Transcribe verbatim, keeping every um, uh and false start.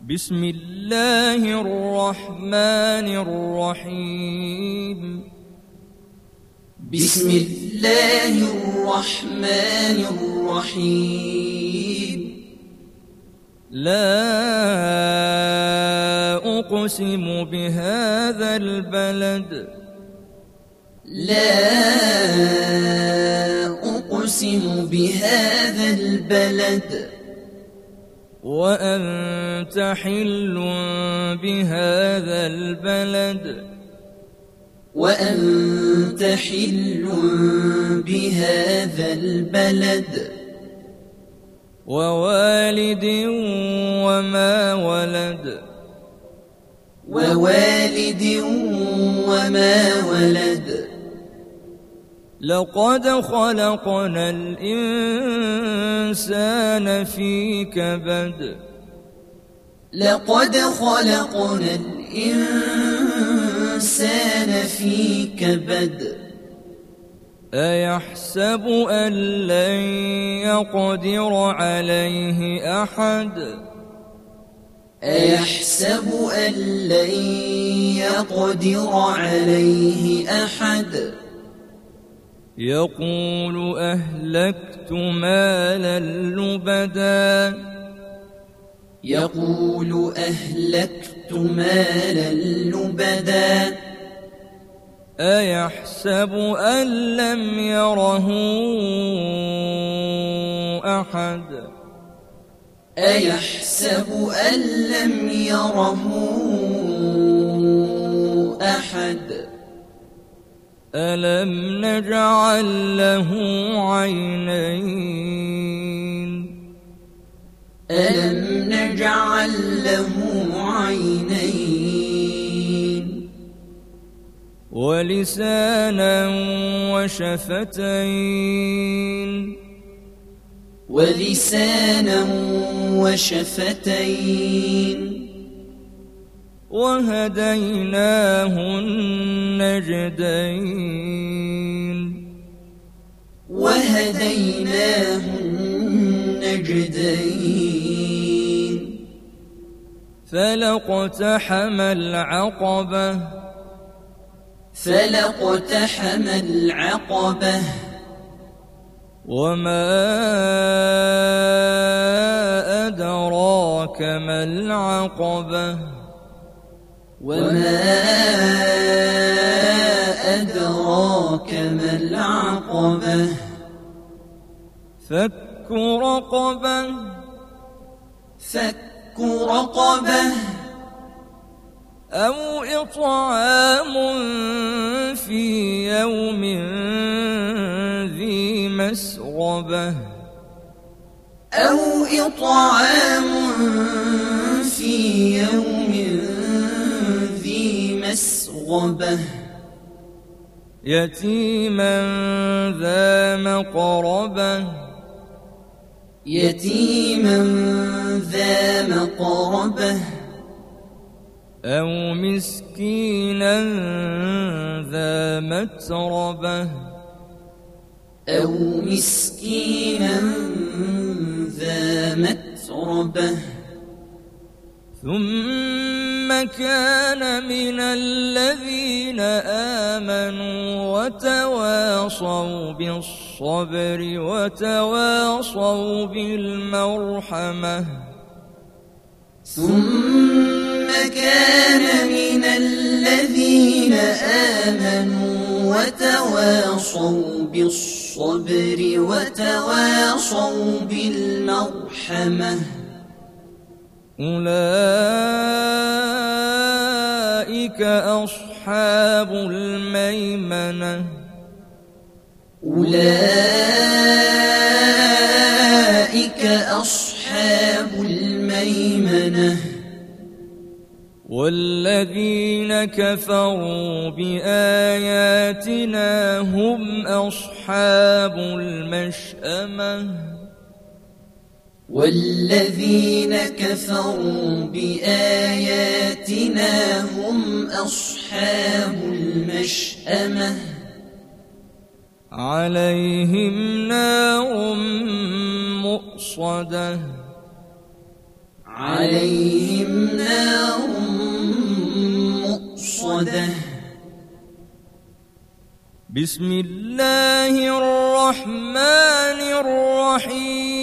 بسم الله الرحمن الرحيم بسم الله الرحمن الرحيم لا أقسم بهذا البلد لا أقسم بهذا البلد وأنت حل بهذا البلد وأنت حل بهذا البلد ووالد وما ولد ووالد وما ولد لقد خلقنا الإنسان في كبد لقد خلقنا الإنسان في كبد أيحسب أن لن يقدر عليه أحد أيحسب أن لن يقدر عليه أحد يقول أهلكت مالا لبدا يقول أهلكت مالا لبدا أيحسب أن لم يره أحد أيحسب أن لم يره أحد ألم نجعل له عينين ألم نجعل له عينين ولسانا وشفتين ولسانا وشفتين وهديناه النجدين وهديناه النجدين فلاقتحم العقبة فلاقتحم العقبة وما أدراك ما العقبة وما أدراك ما العقبة فك رقبة فك رقبة أو إطعام في يوم ذي مسغبة أو إطعام في يوم ذي مسغبة يتيما ذا مقربة يتيما ذا مقربة أو مسكينا ذا متربة أو مسكينا ذا متربة ثم كان من الذين آمنوا وتواصوا بالصبر وتواصوا بالمرحمة ثم كان من الذين آمنوا وتواصوا بالصبر وتواصوا بالمرحمة أولئك أصحاب الميمنة أولئك أصحاب الميمنة والذين كفروا بآياتنا هم أصحاب المشأمة والذين كفروا بآياتنا هم أصحاب المشأمة عليهم نار مؤصدة عليهم نار مؤصدة بسم الله الرحمن الرحيم